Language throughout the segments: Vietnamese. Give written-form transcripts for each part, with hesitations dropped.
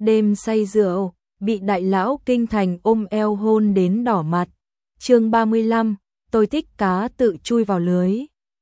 đêm say rượu, bị đại lão kinh thành ôm eo hôn đến đỏ mặt. Chương 35, tôi thích cá tự chui vào lưới.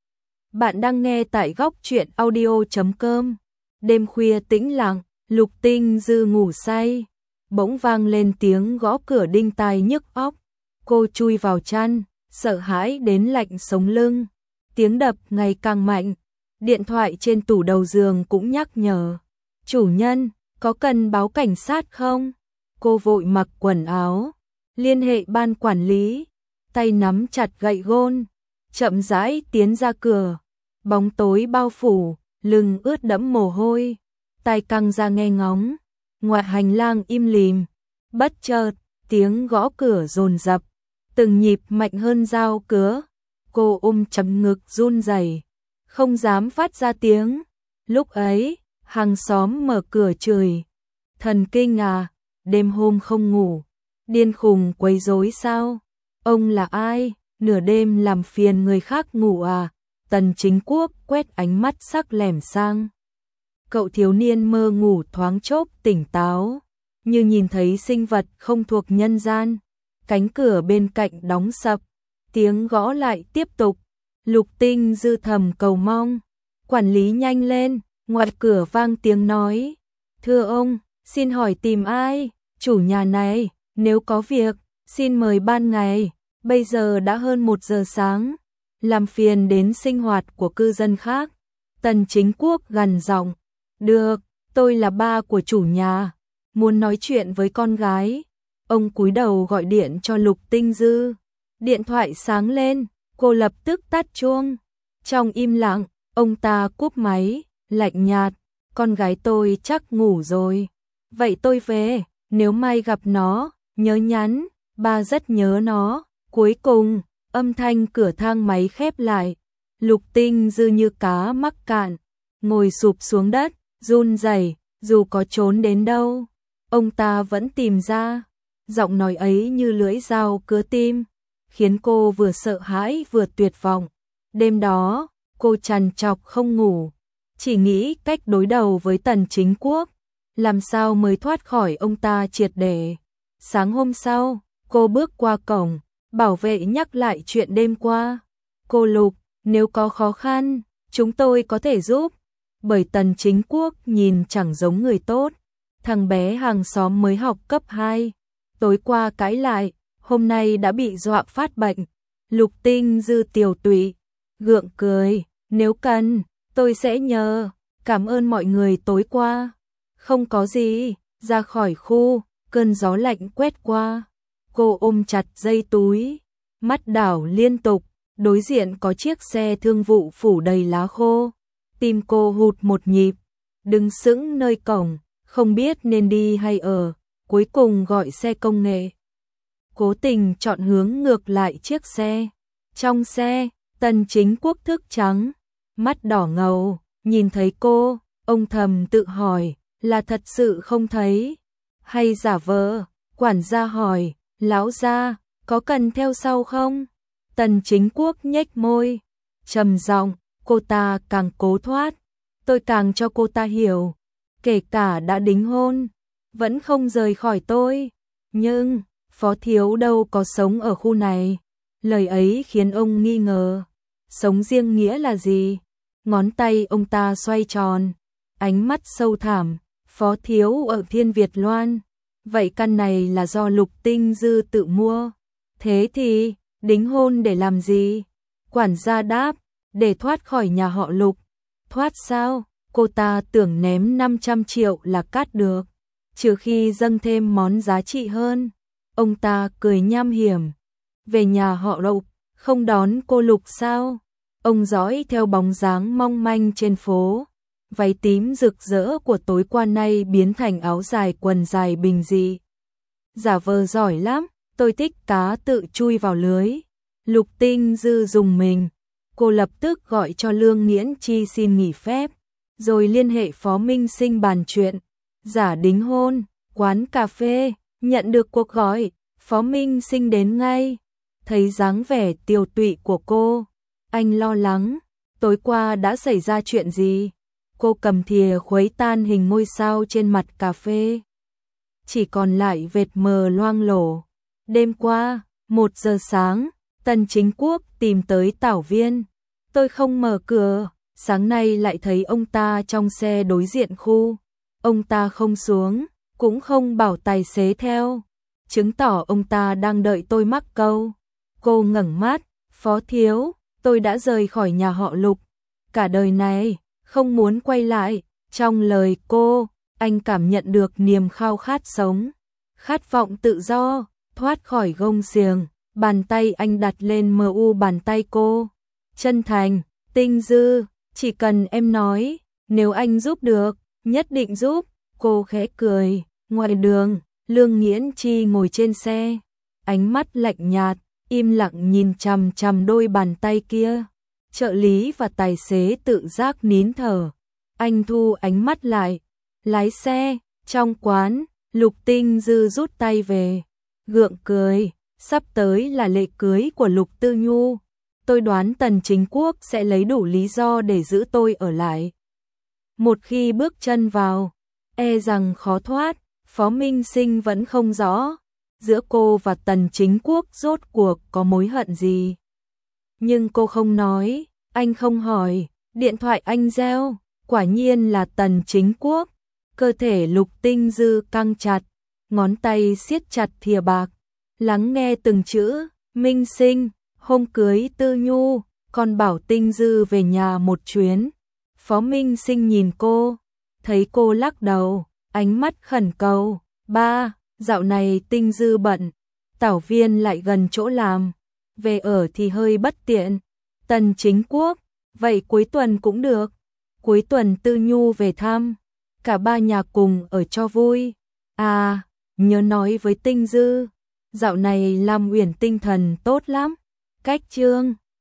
Bạn đang nghe tại góc truyện audio.com. Đêm khuya tĩnh lặng, Lục Tinh Dư ngủ say, bỗng vang lên tiếng gõ cửa đinh tai nhức óc. Cô chui vào chăn, sợ hãi đến lạnh sống lưng. Tiếng đập ngày càng mạnh, điện thoại trên tủ đầu giường cũng nhắc nhở. Chủ nhân, có cần báo cảnh sát không? Cô vội mặc quần áo, liên hệ ban quản lý, tay nắm chặt gậy gôn, chậm rãi tiến ra cửa. Bóng tối bao phủ, lưng ướt đẫm mồ hôi, tai căng ra nghe ngóng. Ngoài hành lang im lìm, bất chợt tiếng gõ cửa dồn dập, từng nhịp mạnh hơn dao cứa. Cô ôm chầm ngực run rẩy, không dám phát ra tiếng. Lúc ấy, hàng xóm mở cửa chửi: "Thần kinh à, đêm hôm không ngủ, điên khùng quấy rối sao? Ông là ai, nửa đêm làm phiền người khác ngủ à?" Tần Chính Quốc quét ánh mắt sắc lẻm sang cậu thiếu niên mơ ngủ thoáng chốc tỉnh táo, như nhìn thấy sinh vật không thuộc nhân gian. Cánh cửa bên cạnh đóng sập, tiếng gõ lại tiếp tục. Lục Tinh Dư thầm cầu mong: "Quản lý nhanh lên." Ngoài cửa vang tiếng nói: "Thưa ông, xin hỏi tìm ai? Chủ nhà này, nếu có việc, xin mời ban ngày, bây giờ đã hơn 1 giờ sáng, làm phiền đến sinh hoạt của cư dân khác." Tần Chính Quốc gằn giọng: "Được, tôi là ba của chủ nhà, muốn nói chuyện với con gái." Ông cúi đầu gọi điện cho Lục Tinh Dư. Điện thoại sáng lên, cô lập tức tắt chuông. Trong im lặng, ông ta cúp máy, lạnh nhạt: "Con gái tôi chắc ngủ rồi. Vậy tôi về, nếu may gặp nó, nhớ nhắn, ba rất nhớ nó." Cuối cùng, âm thanh cửa thang máy khép lại. Lục Tinh Dư như cá mắc cạn, ngồi sụp xuống đất, run rẩy. Dù có trốn đến đâu, ông ta vẫn tìm ra. Giọng nói ấy như lưỡi dao cứa tim, khiến cô vừa sợ hãi vừa tuyệt vọng. Đêm đó, cô trằn trọc không ngủ, chỉ nghĩ cách đối đầu với Tần Chính Quốc, làm sao mới thoát khỏi ông ta triệt để. Sáng hôm sau, cô bước qua cổng, bảo vệ nhắc lại chuyện đêm qua. "Cô Lục, nếu có khó khăn, chúng tôi có thể giúp." Bởi Tần Chính Quốc nhìn chẳng giống người tốt. Thằng bé hàng xóm mới học cấp 2, tối qua cãi lại, hôm nay đã bị dọa phát bệnh. Lục Tinh Dư tiều tụy, gượng cười: "Nếu cần, tôi sẽ nhờ. Cảm ơn mọi người tối qua." "Không có gì." Ra khỏi khu, cơn gió lạnh quét qua. Cô ôm chặt dây túi, mắt đảo liên tục. Đối diện có chiếc xe thương vụ phủ đầy lá khô. Tim cô hụt một nhịp, đứng sững nơi cổng, không biết nên đi hay ở. Cuối cùng gọi xe công nghệ, cố tình chọn hướng ngược lại chiếc xe. Trong xe, Tần Chính Quốc thức trắng, mắt đỏ ngầu, nhìn thấy cô, ông thầm tự hỏi, là thật sự không thấy hay giả vờ? Quản gia hỏi: "Lão gia, có cần theo sau không?" Tần Chính Quốc nhếch môi, trầm giọng: "Cô ta càng cố thoát, tôi càng cho cô ta hiểu, kể cả đã đính hôn, vẫn không rời khỏi tôi." Nhưng, Phó thiếu đâu có sống ở khu này. Lời ấy khiến ông nghi ngờ. Sống riêng nghĩa là gì? Ngón tay ông ta xoay tròn, ánh mắt sâu thẳm: "Phó thiếu ở Thiên Việt Loan. Vậy căn này là do Lục Tinh Dư tự mua. Thế thì, đính hôn để làm gì?" Quản gia đáp: "Để thoát khỏi nhà họ Lục." "Thoát sao?" Cô ta tưởng ném 500 triệu là cát được, trừ khi dâng thêm món giá trị hơn. Ông ta cười nham hiểm: "Về nhà họ Lục, không đón cô Lục sao?" Ông dõi theo bóng dáng mong manh trên phố. Váy tím rực rỡ của tối qua nay biến thành áo dài quần dài bình dị. "Giả vờ giỏi lắm, tôi thích cá tự chui vào lưới." Lục Tinh Dư rùng mình. Cô lập tức gọi cho Lương Nghiễn Chi xin nghỉ phép, rồi liên hệ Phó Minh Sinh bàn chuyện giả đính hôn. Quán cà phê, nhận được cuộc gọi, Phó Minh Sinh đến ngay. Thấy dáng vẻ tiều tụy của cô, anh lo lắng: "Tối qua đã xảy ra chuyện gì?" Cô cầm thìa khuấy tan hình ngôi sao trên mặt cà phê. chỉ còn lại vệt mờ loang lổ. Đêm qua, 1 giờ sáng, Tần Chính Quốc tìm tới Tảo Viên. Tôi không mở cửa, sáng nay lại thấy ông ta trong xe đối diện khu. Ông ta không xuống, cũng không bảo tài xế theo, chứng tỏ ông ta đang đợi tôi mắc câu. Cô ngẩng mắt, Phó thiếu, tôi đã rời khỏi nhà họ Lục. Cả đời này, không muốn quay lại. Trong lời cô, anh cảm nhận được niềm khao khát sống, khát vọng tự do, thoát khỏi gông xiềng. Bàn tay anh đặt lên bàn tay cô. Chân thành, Tinh Dư, chỉ cần em nói, nếu anh giúp được, nhất định giúp. Cô khẽ cười. Ngoài đường, Lương Nghiễn Chi ngồi trên xe, ánh mắt lạnh nhạt, im lặng nhìn chằm chằm đôi bàn tay kia. Trợ lý và tài xế tự giác nín thở. Anh thu ánh mắt lại, lái xe. Trong quán, Lục Tinh Dư rút tay về, gượng cười. Sắp tới là lễ cưới của Lục Tư Nhu. Tôi đoán Tần Chính Quốc sẽ lấy đủ lý do để giữ tôi ở lại. Một khi bước chân vào, e rằng khó thoát. Phó Minh Sinh vẫn không rõ giữa cô và Tần Chính Quốc rốt cuộc có mối hận gì. Nhưng cô không nói, anh không hỏi. Điện thoại anh reo, quả nhiên là Tần Chính Quốc. Cơ thể Lục Tinh Dư căng chặt, ngón tay siết chặt thìa bạc, lắng nghe từng chữ. Minh Sinh, hôm cưới Tư Nhu, con bảo Tinh Dư về nhà một chuyến. Phó Minh Sinh nhìn cô, thấy cô lắc đầu, ánh mắt khẩn cầu. Ba, dạo này Tinh Dư bận, Tảo Viên lại gần chỗ làm, về ở thì hơi bất tiện. Tần Chính Quốc, vậy cuối tuần cũng được. Cuối tuần Tư Nhu về thăm, cả ba nhà cùng ở cho vui. À, nhớ nói với Tinh Dư, dạo này Lam Uyển tinh thần tốt lắm. Cách chương